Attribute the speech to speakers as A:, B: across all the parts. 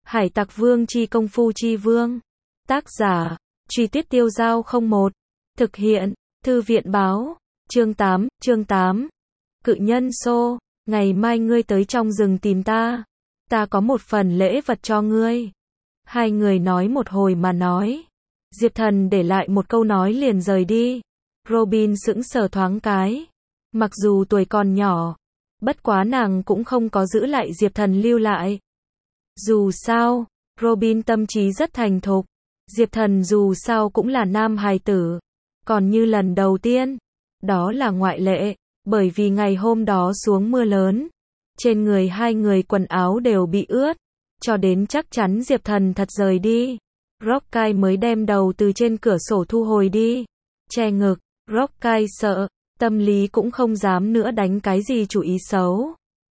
A: Hải Tặc Vương chi công phu chi vương. Tác giả, Truy Tuyết Tiêu Dao 01. Thực hiện, Thư viện báo. Chương 8. Cự nhân Xô, ngày mai ngươi tới trong rừng tìm ta. Ta có một phần lễ vật cho ngươi. Hai người nói một hồi mà nói. Diệp Thần để lại một câu nói liền rời đi. Robin sững sờ thoáng cái. Mặc dù tuổi còn nhỏ, bất quá nàng cũng không có giữ lại Diệp Thần lưu lại. Dù sao, Robin tâm trí rất thành thục. Diệp Thần dù sao cũng là nam hài tử. Còn như lần đầu tiên, đó là ngoại lệ, bởi vì ngày hôm đó xuống mưa lớn. Trên người hai người quần áo đều bị ướt, cho đến chắc chắn Diệp Thần thật rời đi. Rockay mới đem đầu từ trên cửa sổ thu hồi đi. Che ngực, Rockay sợ, tâm lý cũng không dám nữa đánh cái gì chủ ý xấu.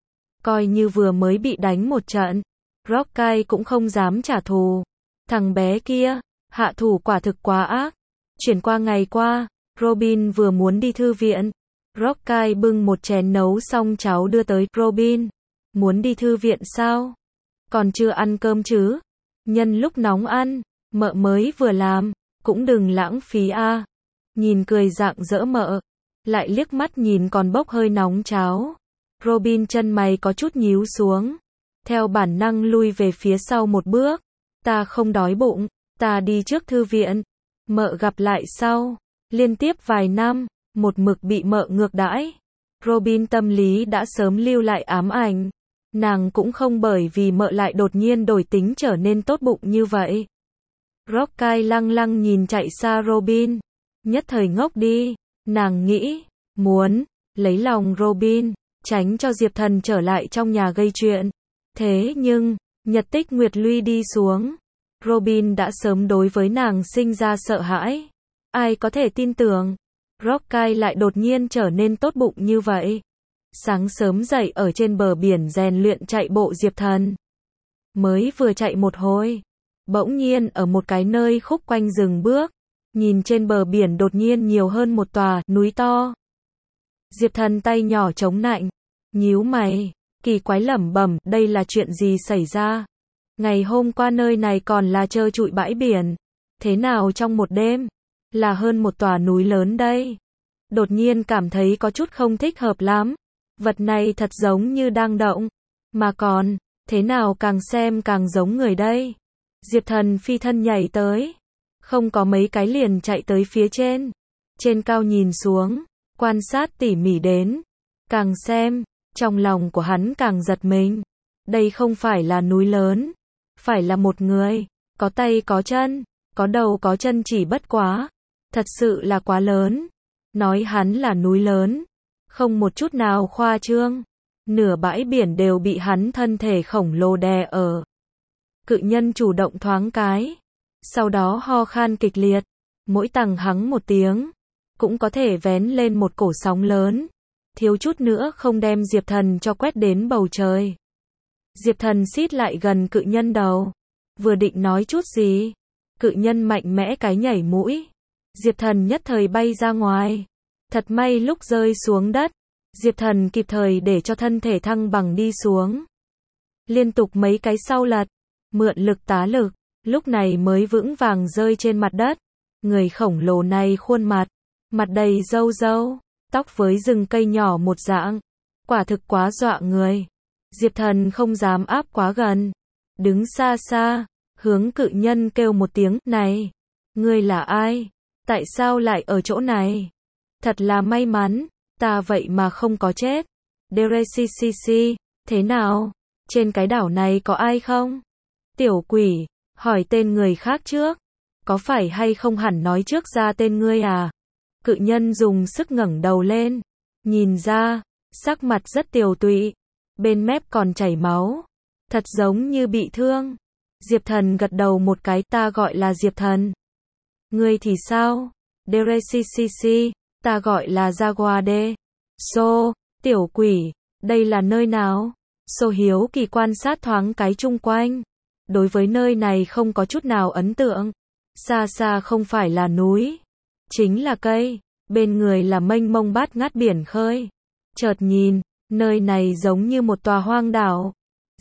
A: Coi như vừa mới bị đánh một trận, Rockay cũng không dám trả thù. Thằng bé kia, hạ thủ quả thực quá ác. Chuyển qua ngày qua, Robin vừa muốn đi thư viện. Rockay bưng một chén nấu xong cháo đưa tới. Robin, muốn đi thư viện sao? Còn chưa ăn cơm chứ? Nhân lúc nóng ăn, mợ mới vừa làm, cũng đừng lãng phí a. Nhìn cười rạng rỡ mợ, lại liếc mắt nhìn còn bốc hơi nóng cháo. Robin chân mày có chút nhíu xuống, theo bản năng lui về phía sau một bước. Ta không đói bụng, ta đi trước thư viện. Mợ gặp lại sau. Liên tiếp vài năm, một mực bị mợ ngược đãi. Robin tâm lý đã sớm lưu lại ám ảnh. Nàng cũng không bởi vì mợ lại đột nhiên đổi tính trở nên tốt bụng như vậy. Rockay lăng lăng nhìn chạy xa Robin. Nhất thời ngốc đi. Nàng nghĩ, muốn lấy lòng Robin, tránh cho Diệp Thần trở lại trong nhà gây chuyện. Thế nhưng, nhật tích nguyệt luy đi xuống. Robin đã sớm đối với nàng sinh ra sợ hãi. Ai có thể tin tưởng, Rockay lại đột nhiên trở nên tốt bụng như vậy. Sáng sớm dậy ở trên bờ biển rèn luyện chạy bộ Diệp Thần. Mới vừa chạy một hồi, bỗng nhiên ở một cái nơi khúc quanh dừng bước. Nhìn trên bờ biển đột nhiên nhiều hơn một tòa núi to. Diệp Thần tay nhỏ chống nạnh, nhíu mày, kỳ quái lẩm bẩm, đây là chuyện gì xảy ra? Ngày hôm qua nơi này còn là trơ trụi bãi biển, thế nào trong một đêm là hơn một tòa núi lớn đây? Đột nhiên cảm thấy có chút không thích hợp lắm. Vật này thật giống như đang động, mà còn, thế nào càng xem càng giống người đây? Diệp Thần phi thân nhảy tới, không có mấy cái liền chạy tới phía trên. Trên cao nhìn xuống, quan sát tỉ mỉ đến, càng xem, trong lòng của hắn càng giật mình. Đây không phải là núi lớn, phải là một người, có tay có chân, có đầu có chân, chỉ bất quá, thật sự là quá lớn. Nói hắn là núi lớn, không một chút nào khoa trương. Nửa bãi biển đều bị hắn thân thể khổng lồ đè ở. Cự nhân chủ động thoáng cái, sau đó ho khan kịch liệt, mỗi tằng hắng một tiếng, cũng có thể vén lên một cổ sóng lớn, thiếu chút nữa không đem Diệp Thần cho quét đến bầu trời. Diệp Thần xít lại gần cự nhân đầu, vừa định nói chút gì, cự nhân mạnh mẽ cái nhảy mũi, Diệp Thần nhất thời bay ra ngoài. Thật may lúc rơi xuống đất, Diệp Thần kịp thời để cho thân thể thăng bằng đi xuống. Liên tục mấy cái sau lật, mượn lực tá lực, lúc này mới vững vàng rơi trên mặt đất. Người khổng lồ này khuôn mặt, mặt đầy râu râu, tóc với rừng cây nhỏ một dạng, quả thực quá dọa người. Diệp Thần không dám áp quá gần, đứng xa xa, hướng cự nhân kêu một tiếng, này, ngươi là ai? Tại sao lại ở chỗ này? Thật là may mắn, ta vậy mà không có chết. Derecicc, thế nào? Trên cái đảo này có ai không? Tiểu quỷ, hỏi tên người khác trước. Có phải hay không hẳn nói trước ra tên ngươi à? Cự nhân dùng sức ngẩng đầu lên. Nhìn ra, sắc mặt rất tiều tụy. Bên mép còn chảy máu. Thật giống như bị thương. Diệp Thần gật đầu một cái, ta gọi là Diệp Thần. Ngươi thì sao? Derecicc, ta gọi là Jaguar de. So, tiểu quỷ, đây là nơi nào? So hiếu kỳ quan sát thoáng cái chung quanh. Đối với nơi này không có chút nào ấn tượng. Xa xa không phải là núi, chính là cây, bên người là mênh mông bát ngát biển khơi. Chợt nhìn, nơi này giống như một tòa hoang đảo.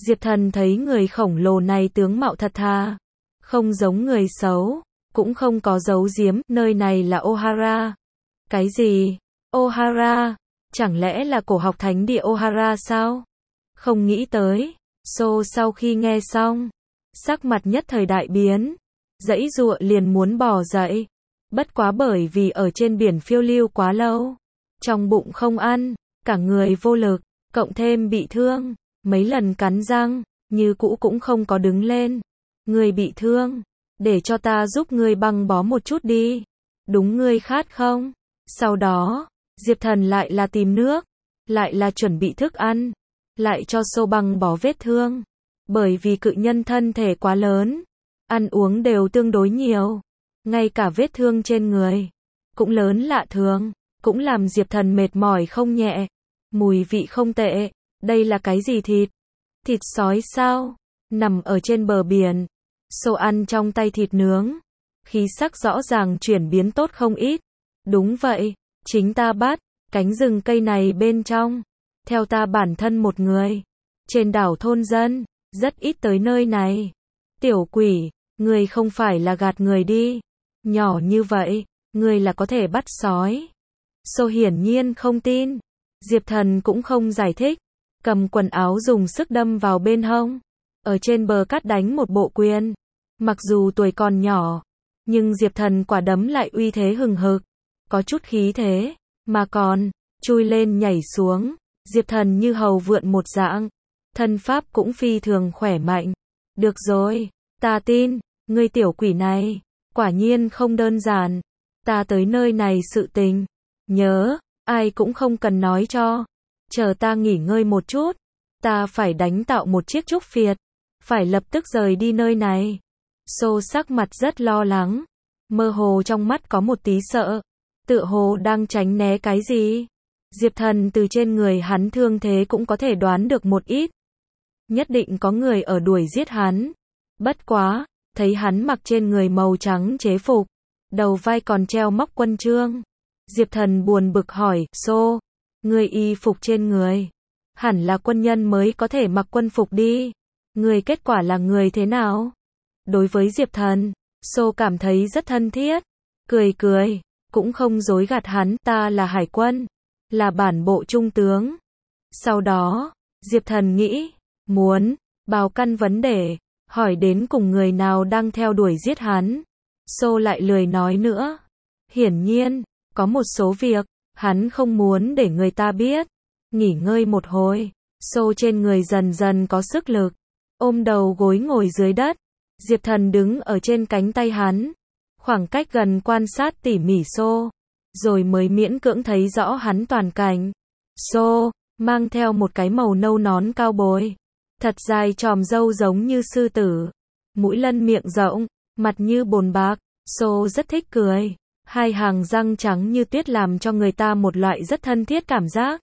A: Diệp Thần thấy người khổng lồ này tướng mạo thật thà, không giống người xấu, cũng không có giấu giếm, nơi này là Ohara. Cái gì? Ohara? Chẳng lẽ là cổ học thánh địa Ohara sao? Không nghĩ tới. So sau khi nghe xong, sắc mặt nhất thời đại biến, giãy giụa liền muốn bò dậy. Bất quá bởi vì ở trên biển phiêu lưu quá lâu, trong bụng không ăn, cả người vô lực, cộng thêm bị thương, mấy lần cắn răng, như cũ cũng không có đứng lên. Người bị thương, để cho ta giúp ngươi băng bó một chút đi. Đúng ngươi khát không? Sau đó, Diệp Thần lại là tìm nước, lại là chuẩn bị thức ăn, lại cho Sô băng bó vết thương. Bởi vì cự nhân thân thể quá lớn, ăn uống đều tương đối nhiều, ngay cả vết thương trên người cũng lớn lạ thường, cũng làm Diệp Thần mệt mỏi không nhẹ. Mùi vị không tệ, đây là cái gì thịt? Thịt sói sao? Nằm ở trên bờ biển, Sô ăn trong tay thịt nướng, khí sắc rõ ràng chuyển biến tốt không ít. Đúng vậy, chính ta bắt, cánh rừng cây này bên trong. Theo ta bản thân một người, trên đảo thôn dân, rất ít tới nơi này. Tiểu quỷ, người không phải là gạt người đi. Nhỏ như vậy, người là có thể bắt sói. Sô hiển nhiên không tin. Diệp Thần cũng không giải thích, cầm quần áo dùng sức đâm vào bên hông, ở trên bờ cát đánh một bộ quyền. Mặc dù tuổi còn nhỏ, nhưng Diệp Thần quả đấm lại uy thế hừng hực, có chút khí thế, mà còn chui lên nhảy xuống. Diệp Thần như hầu vượn một dạng, thân pháp cũng phi thường khỏe mạnh. Được rồi, ta tin, ngươi tiểu quỷ này, quả nhiên không đơn giản. Ta tới nơi này sự tình, nhớ, ai cũng không cần nói cho. Chờ ta nghỉ ngơi một chút, ta phải đánh tạo một chiếc trúc phiệt, phải lập tức rời đi nơi này. Sô sắc mặt rất lo lắng, mơ hồ trong mắt có một tí sợ, tựa hồ đang tránh né cái gì. Diệp Thần từ trên người hắn thương thế cũng có thể đoán được một ít. Nhất định có người ở đuổi giết hắn. Bất quá, thấy hắn mặc trên người màu trắng chế phục, đầu vai còn treo móc quân chương. Diệp Thần buồn bực hỏi, Sô, người y phục trên người, hẳn là quân nhân mới có thể mặc quân phục đi. Người kết quả là người thế nào? Đối với Diệp Thần, Sô cảm thấy rất thân thiết, cười cười, cũng không dối gạt hắn, ta là hải quân, là bản bộ trung tướng. Sau đó, Diệp Thần nghĩ, muốn bao căn vấn đề, hỏi đến cùng người nào đang theo đuổi giết hắn. Sô lại lười nói nữa. Hiển nhiên, có một số việc, hắn không muốn để người ta biết. Nghỉ ngơi một hồi, Sô trên người dần dần có sức lực, ôm đầu gối ngồi dưới đất. Diệp Thần đứng ở trên cánh tay hắn, khoảng cách gần quan sát tỉ mỉ Sô, rồi mới miễn cưỡng thấy rõ hắn toàn cảnh. Sô, mang theo một cái màu nâu nón cao bồi, thật dài chòm râu giống như sư tử, mũi lân miệng rộng, mặt như bồn bạc. Sô rất thích cười, hai hàng răng trắng như tuyết làm cho người ta một loại rất thân thiết cảm giác.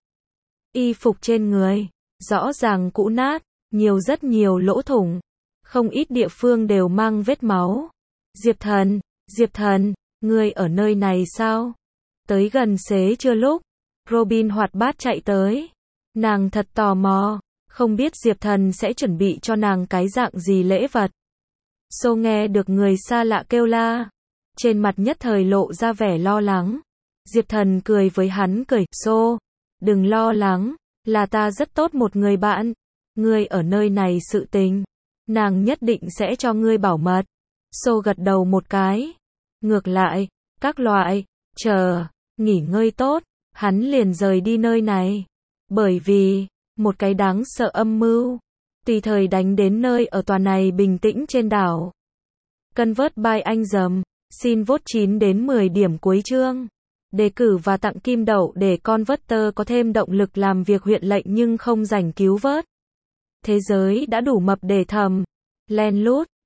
A: Y phục trên người, rõ ràng cũ nát, rất nhiều lỗ thủng, không ít địa phương đều mang vết máu. Diệp Thần, ngươi ở nơi này sao? Tới gần xế trưa lúc, Robin hoạt bát chạy tới. Nàng thật tò mò, không biết Diệp Thần sẽ chuẩn bị cho nàng cái dạng gì lễ vật. Sô nghe được người xa lạ kêu la, trên mặt nhất thời lộ ra vẻ lo lắng. Diệp Thần cười với hắn cười, Sô, đừng lo lắng, là ta rất tốt một người bạn. Ngươi ở nơi này sự tình, nàng nhất định sẽ cho ngươi bảo mật. Sô gật đầu một cái. Ngược lại, các loại, chờ, nghỉ ngơi tốt, hắn liền rời đi nơi này. Bởi vì, một cái đáng sợ âm mưu, tùy thời đánh đến nơi ở tòa này bình tĩnh trên đảo. Convert by anh dầm, xin vote 9 đến 10 điểm cuối chương. Đề cử và tặng kim đậu để Converter có thêm động lực làm việc huyện lệnh nhưng không rảnh cứu vớt. Thế giới đã đủ mập để thầm, len lút,